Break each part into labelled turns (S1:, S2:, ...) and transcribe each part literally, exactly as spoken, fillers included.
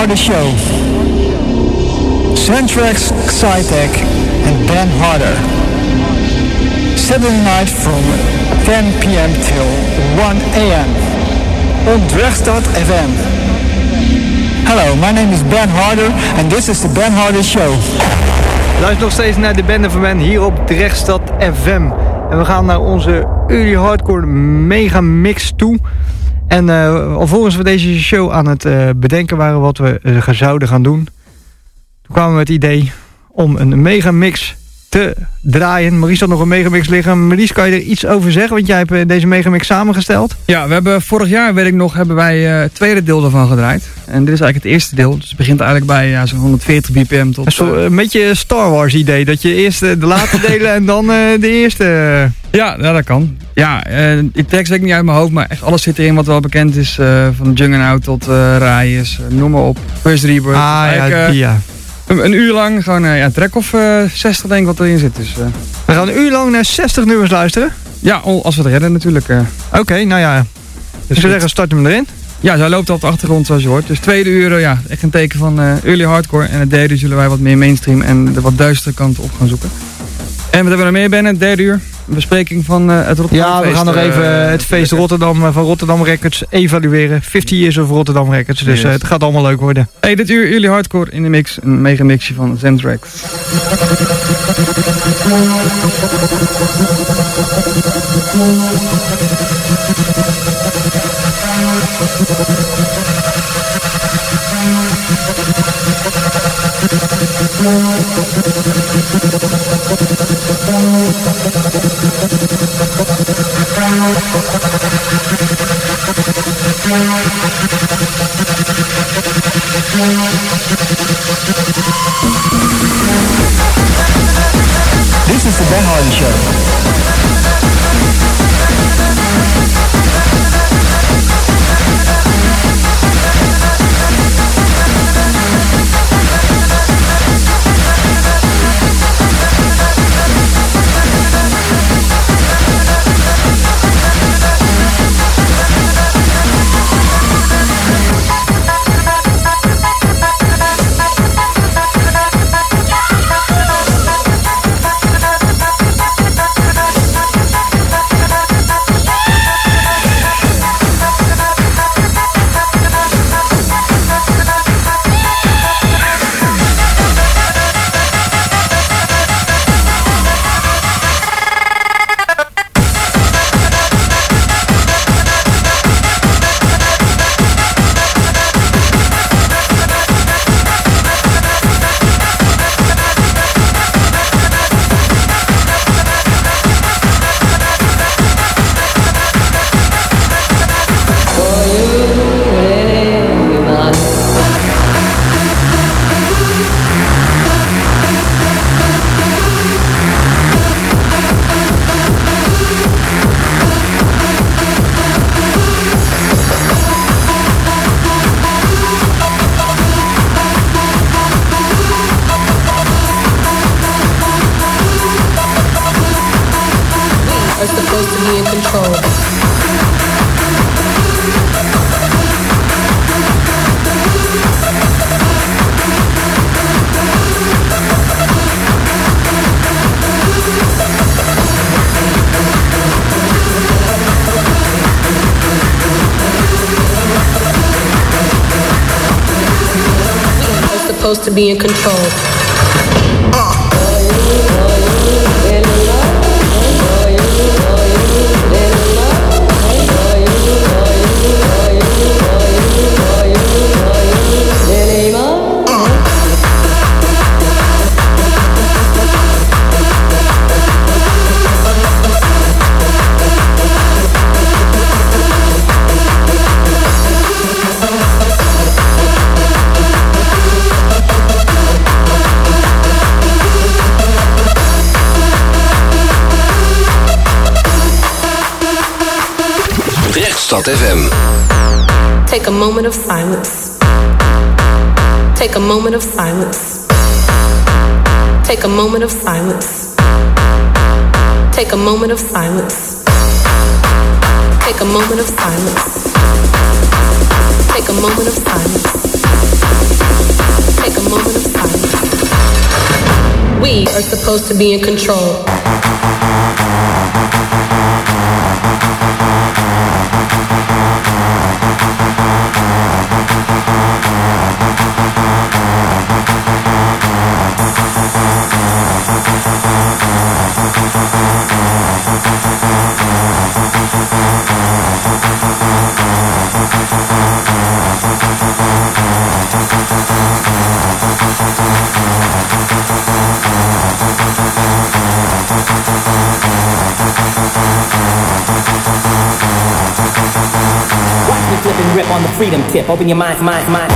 S1: Harder Show. Centrex, Xytec and Ben Harder. Saturday night from ten p.m. till one a.m. on Drechtstad F M. Hello, my name is Ben Harder and this is the Ben Harder Show.
S2: Luister nog steeds naar de Bende van Ben hier op Drechtstad F M. En we gaan naar onze Early Hardcore Mega Mix toe. En uh, alvorens we deze show aan het uh, bedenken waren wat we uh, zouden gaan doen, toen kwamen we met het idee om een Mega Mix te draaien. Maurice had nog een Megamix liggen. Maurice, kan je er iets over zeggen? Want jij hebt uh, deze Megamix samengesteld.
S3: Ja, we hebben vorig jaar, weet ik nog, hebben wij uh, het tweede deel ervan gedraaid. En dit is eigenlijk het eerste deel. Dus het begint eigenlijk bij ja, zo'n honderdveertig bpm tot...
S2: Een, soort, uh, een beetje Star Wars idee. Dat je eerst uh, de late delen en dan uh, de eerste...
S3: Ja, ja, dat kan. Ja, uh, die tekst weet ik niet uit mijn hoofd, maar echt alles zit erin wat wel bekend is. Uh, van Juggernaut tot uh, Rijers, uh, noem maar op. First Rebirth.
S2: Ah ja, uh, ja.
S3: Een, een uur lang gewoon uh, ja, een track of uh, zestig denk ik wat erin zit. Dus, uh.
S2: We gaan een uur lang naar zestig nummers luisteren?
S3: Ja, als we het redden natuurlijk. Uh.
S2: Oké, okay, nou ja. Dus we zeggen, start hem erin.
S3: Ja, zij loopt al op de achtergrond zoals je hoort. Dus tweede uur, uh, ja, echt een teken van uh, early hardcore. En het derde zullen wij wat meer mainstream en de wat duistere kant op gaan zoeken. En wat hebben we er meer binnen? Het derde uur. Een bespreking van uh, het Rotterdam
S2: Ja, we
S3: feest,
S2: gaan nog even uh, het feest Rotterdam uh, van Rotterdam Records evalueren. vijftig years of Rotterdam Records. Dus uh, het gaat allemaal leuk worden.
S3: Hey, dit uur jullie hardcore in de mix. Een mega mixje van Zentrax.
S1: This is the Ben Harder Show.
S4: Supposed to be in control.
S5: Drechtstad F M.
S4: Take a moment of silence. Take a moment of silence. Take a moment of silence. Take a moment of silence. Take a moment of silence. Take a moment of silence. Take a moment of silence. We are supposed to be in control.
S5: Flip and rip on the freedom tip. Open your mind, mind, mind.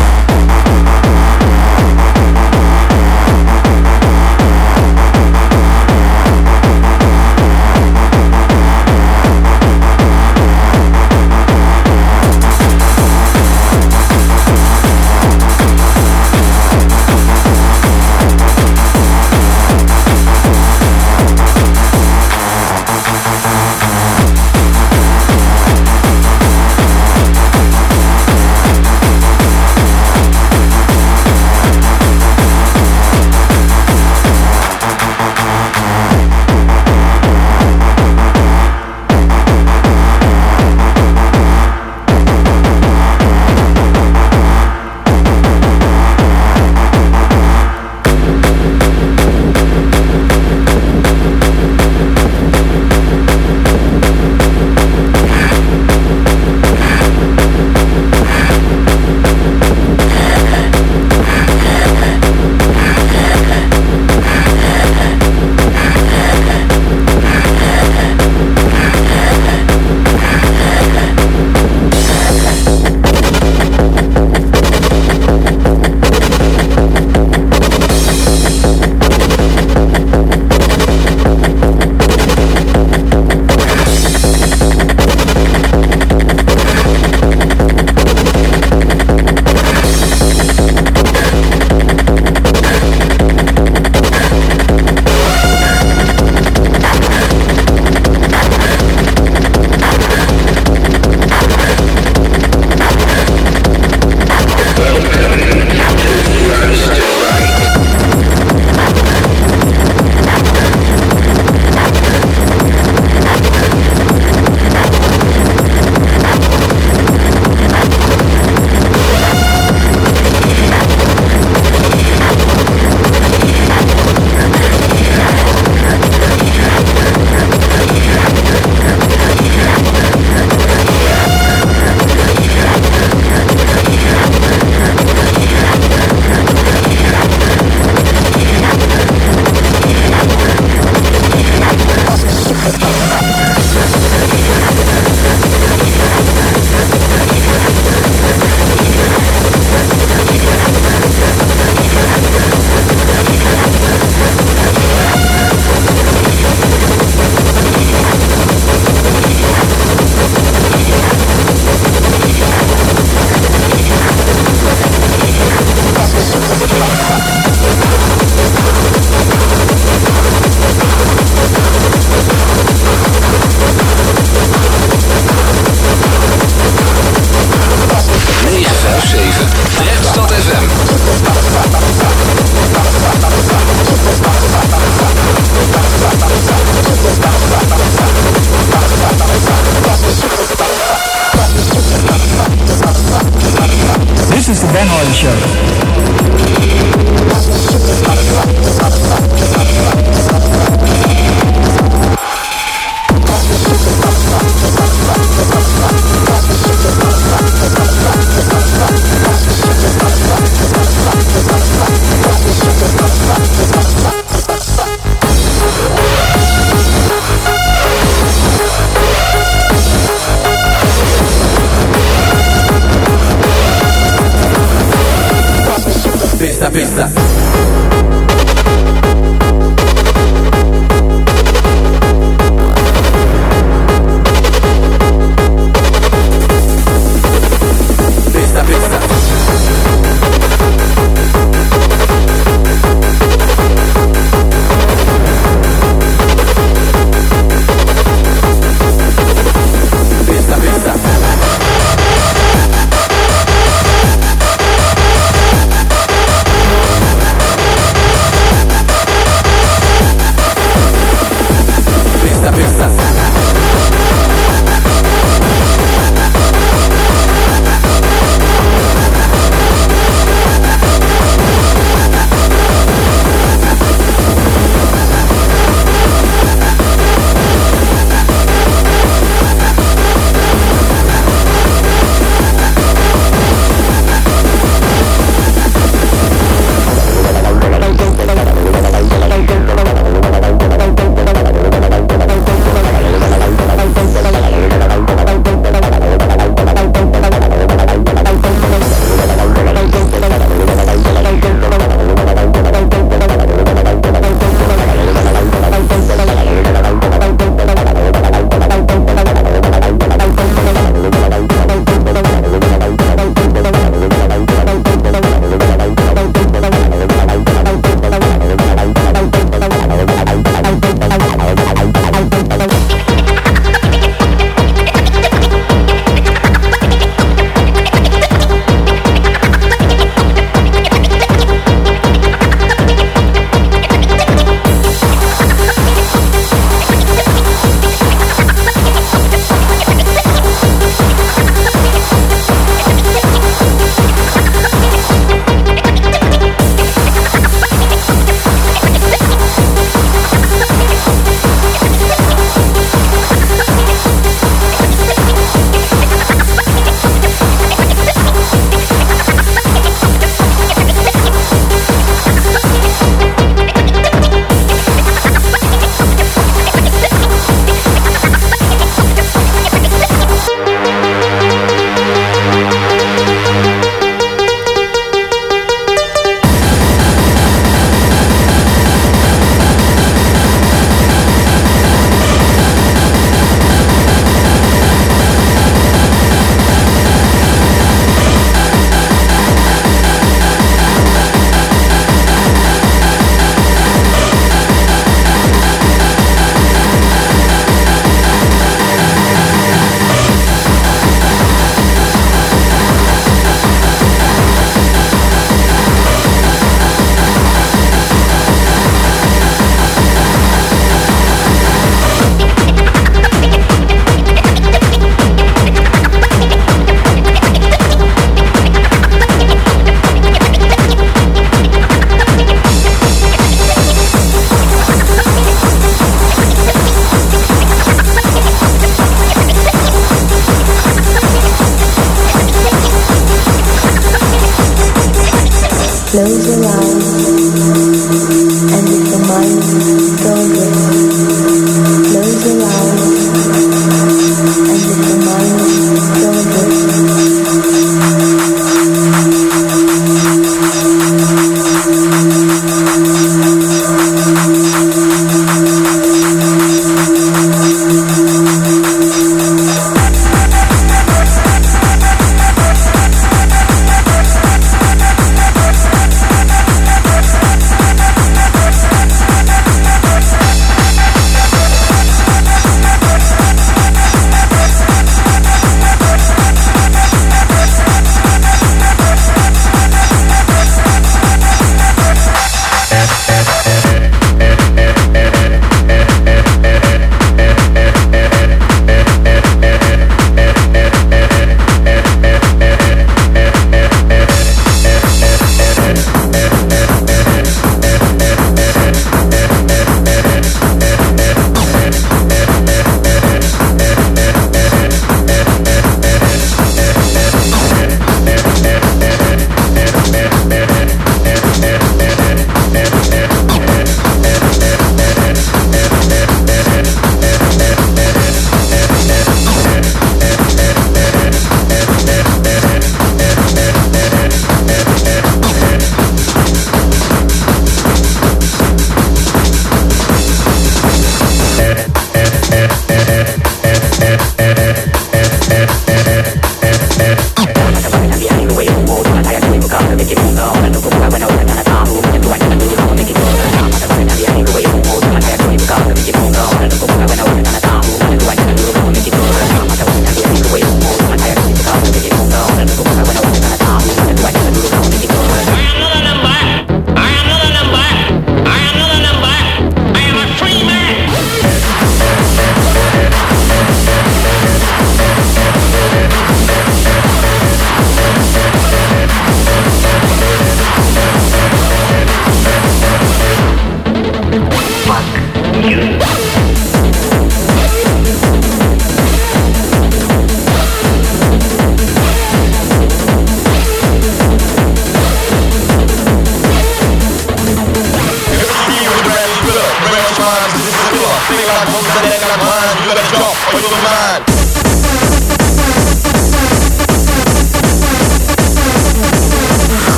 S1: Ben Hardy Show.
S5: Pista, pista.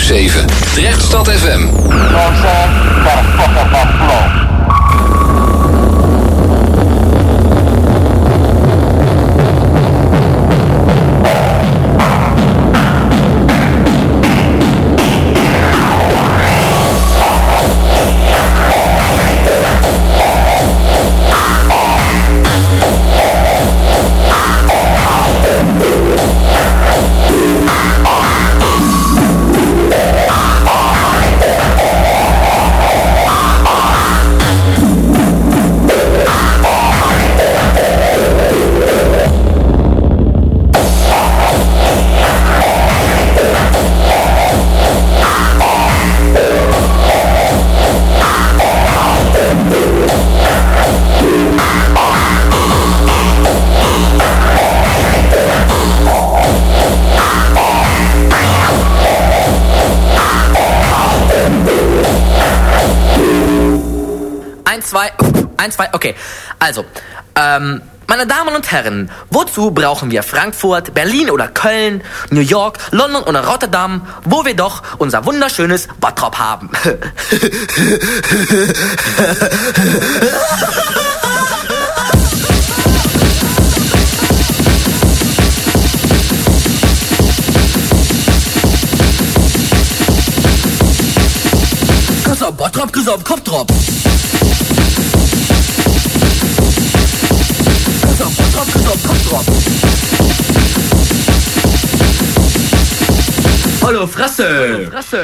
S6: zeven. Drechtstad F M.
S7: Zwei, eins, zwei, okay. Also, ähm, meine Damen und Herren, wozu brauchen wir Frankfurt, Berlin oder Köln, New York, London oder Rotterdam, wo wir doch unser wunderschönes Bottrop haben? Kuss auf Bottrop, Kuss auf Kopfdrop. Kopf, Kopf, Kopf drauf. Hallo Fresse! Hallo Fresse!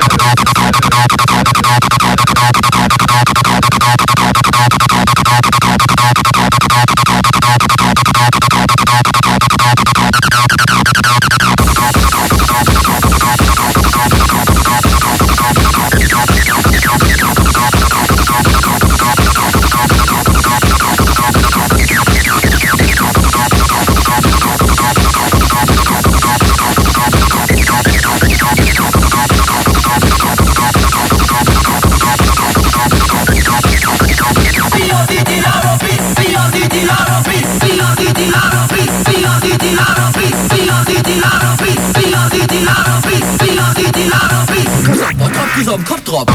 S7: Kuss auf Kopf drauf.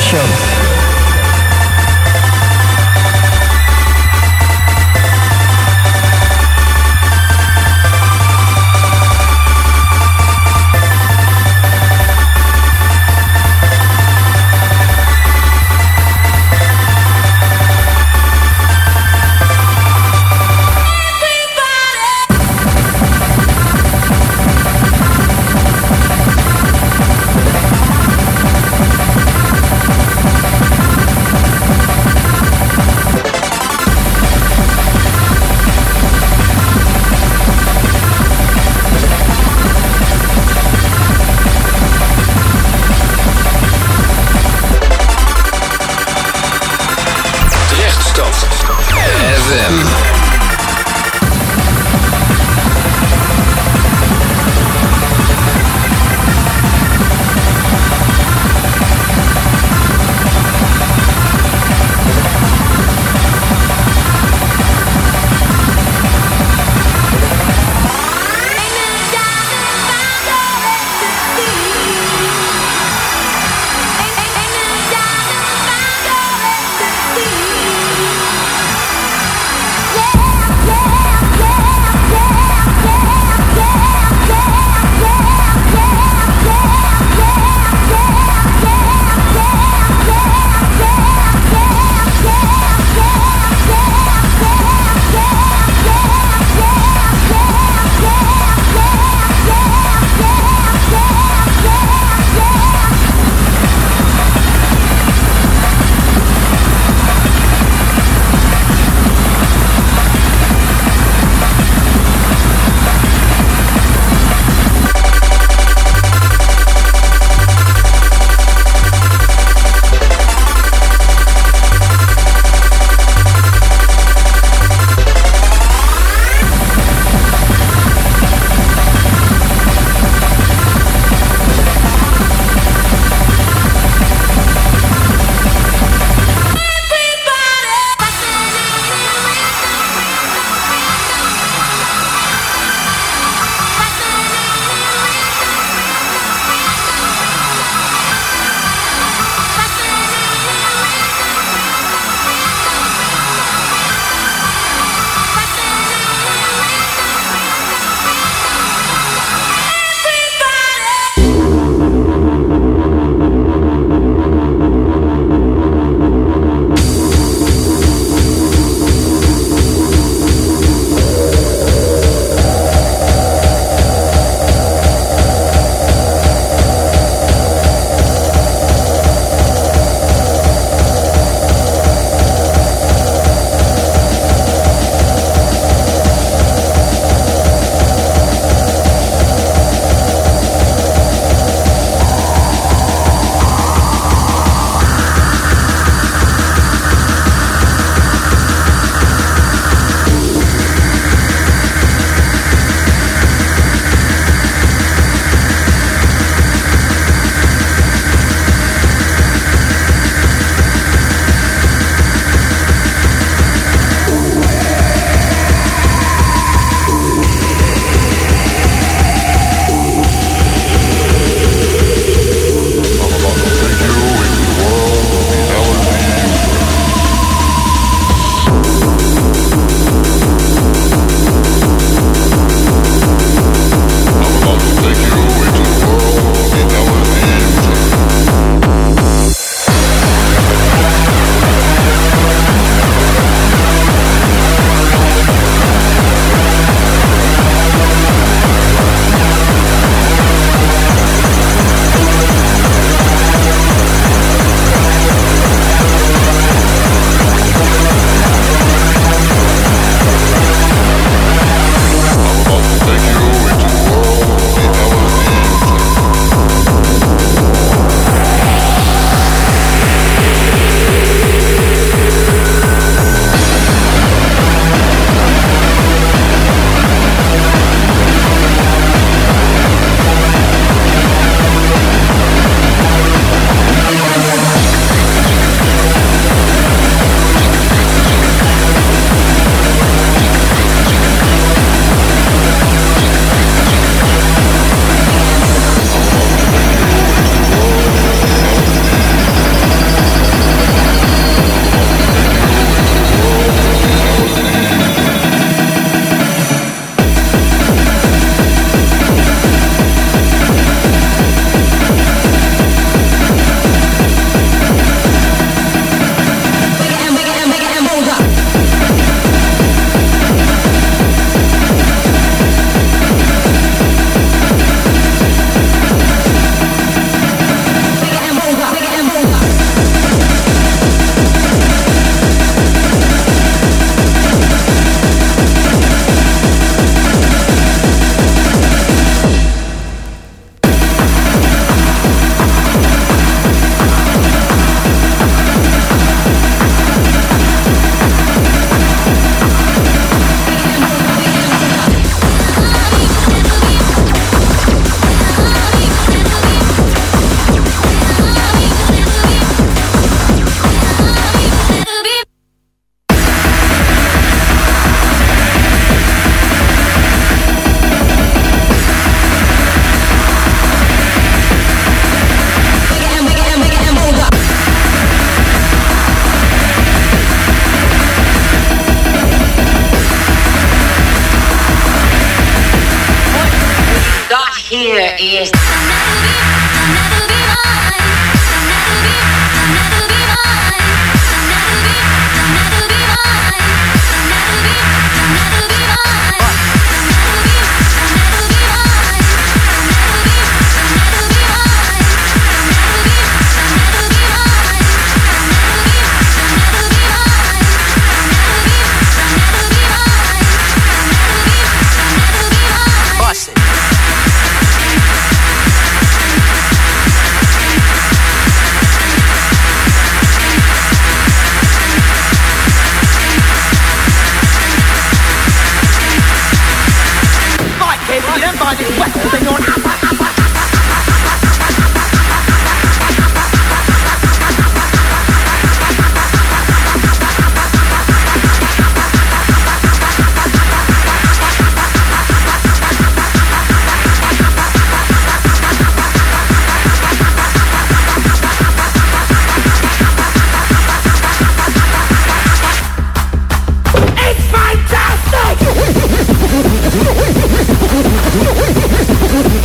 S1: show.
S8: here is.
S9: It's fantastic!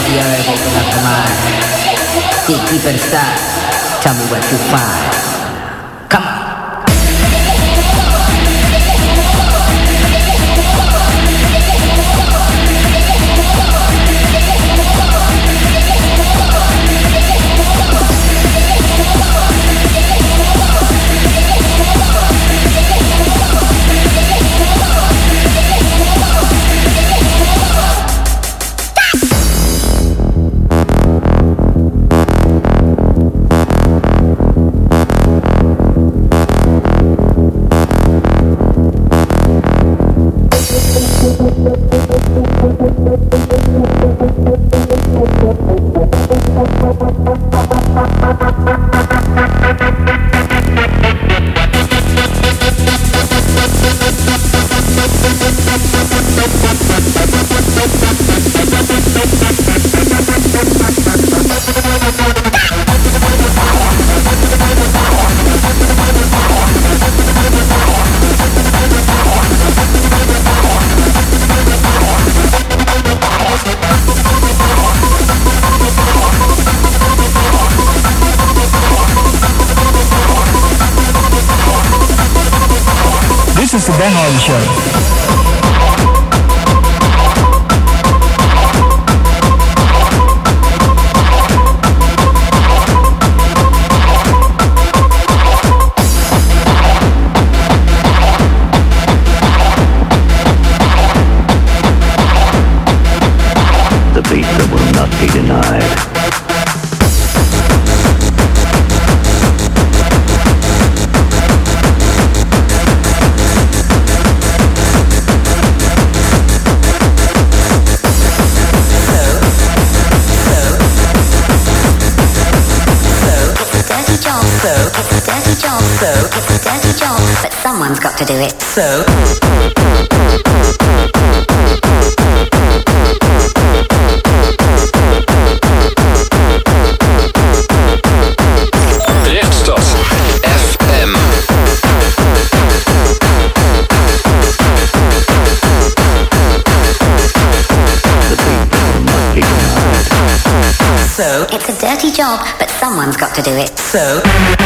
S8: of the earth, open up the mind. Dig deep inside, tell me what you find. Come on.
S1: This is the Ben Hardy Show.
S9: The beat that will not be denied.
S10: But someone's got to do it.
S7: So
S6: Rechtstad F M.
S7: So
S10: it's a dirty job, but someone's got to do it.
S7: So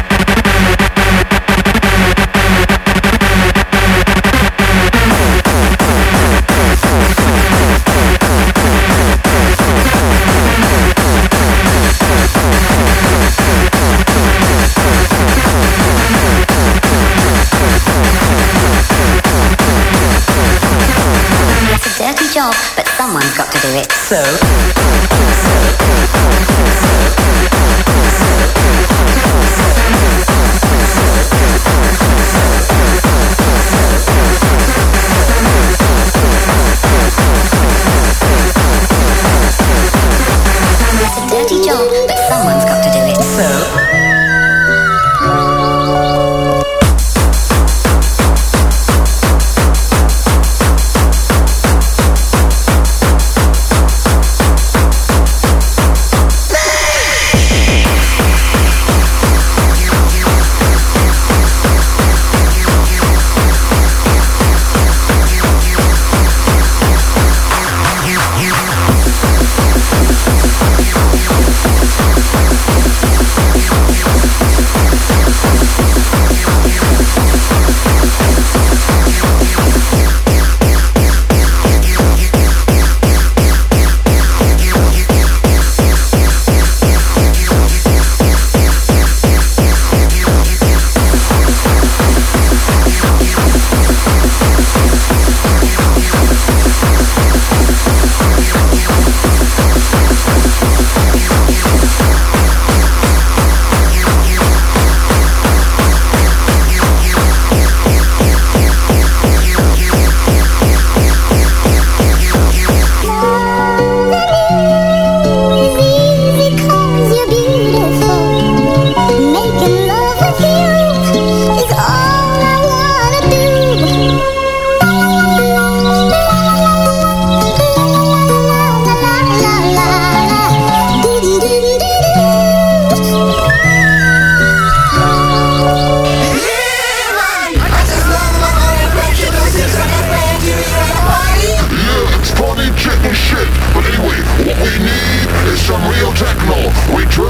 S10: It's a dirty job, but someone's got to do it.
S7: So
S10: It's a dirty job, but someone's got to do it.
S7: So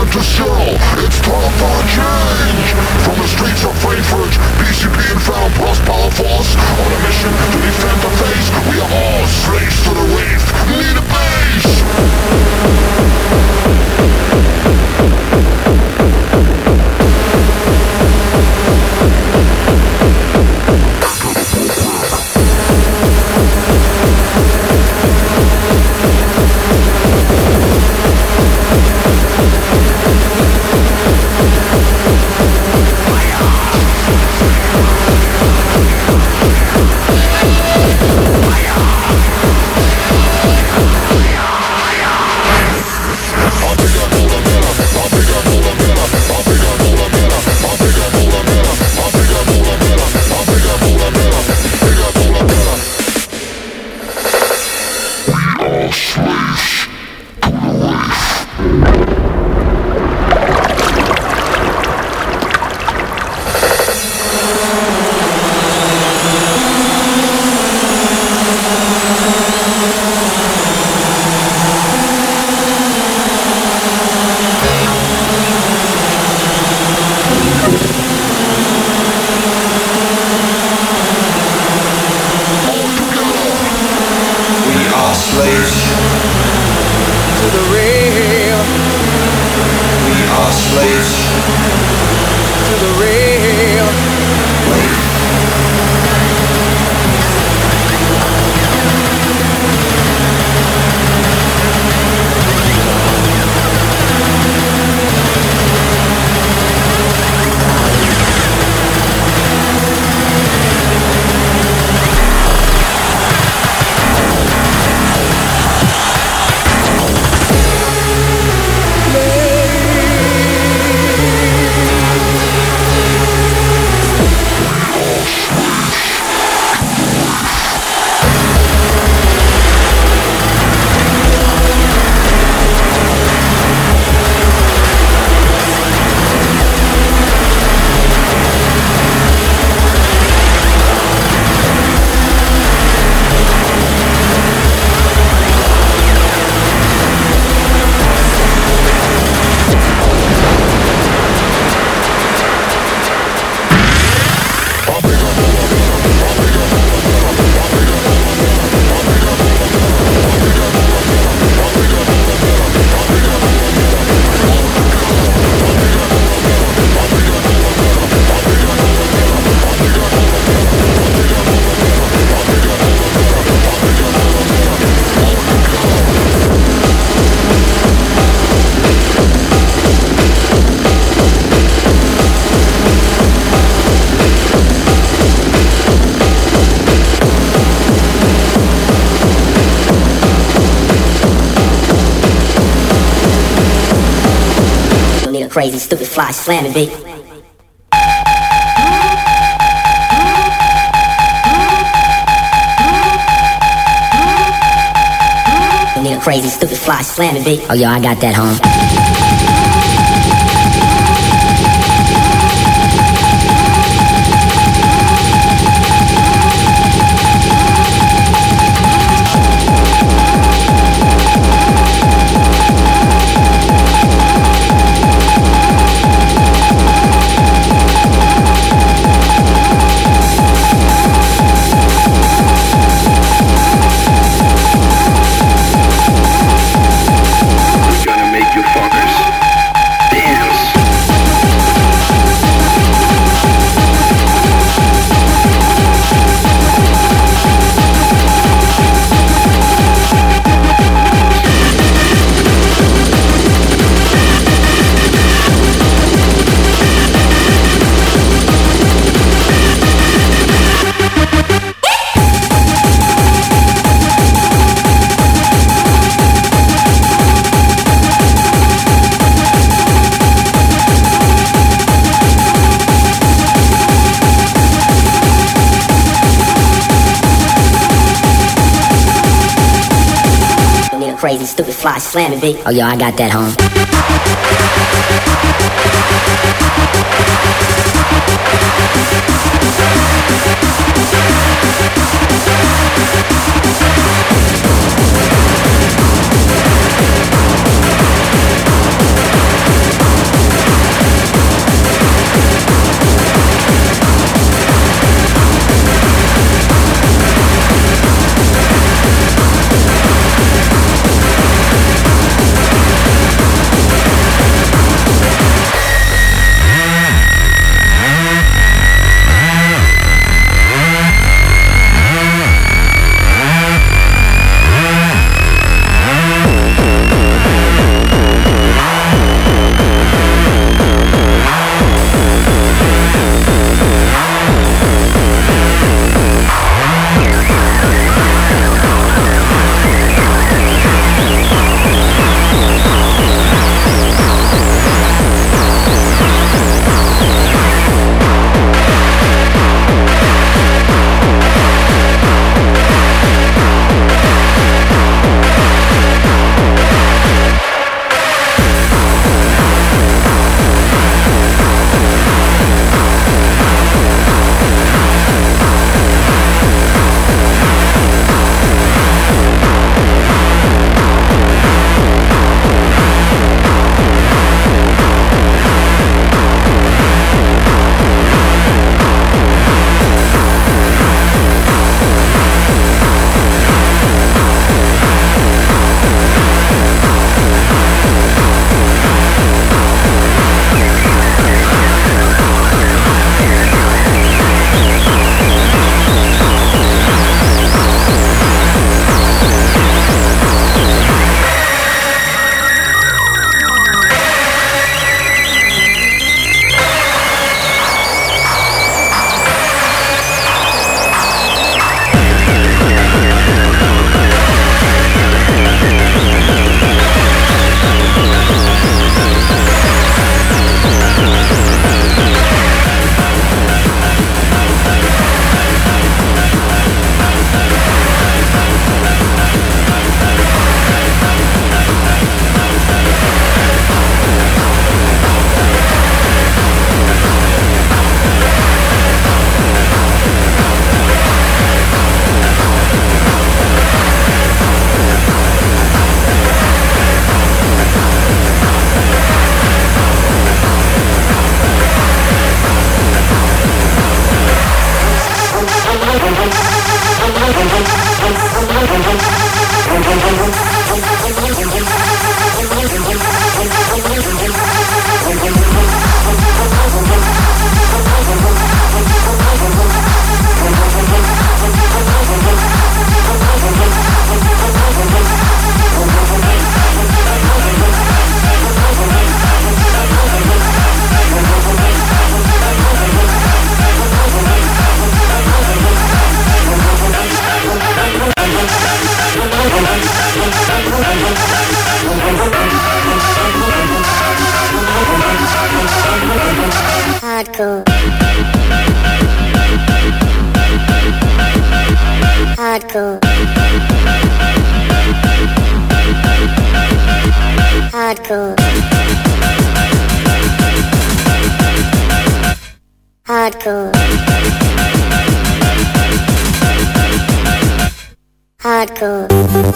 S11: to show. It's time for change. From the streets of Frankfurt, P C P and found plus power force. On a mission to defend the face. We are all slaves to the rave. Need a base.
S8: Crazy, stupid, fly, slamming, beat. Need a crazy, stupid, fly, slamming, beat. Oh, yo, I got that, home. Crazy, stupid, fly, slamming, beat. Oh, yo, I got that, home.
S10: Hardcore. Hardcore. Hardcore. Hardcore. Hardcore.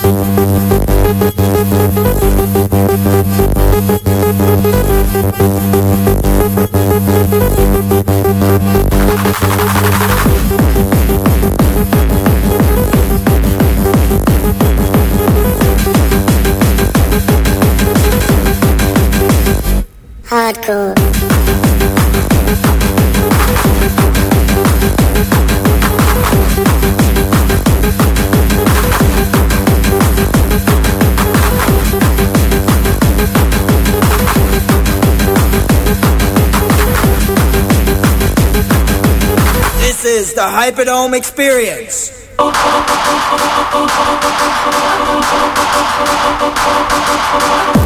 S10: Hardcore.
S12: This is the Hyperdome Experience.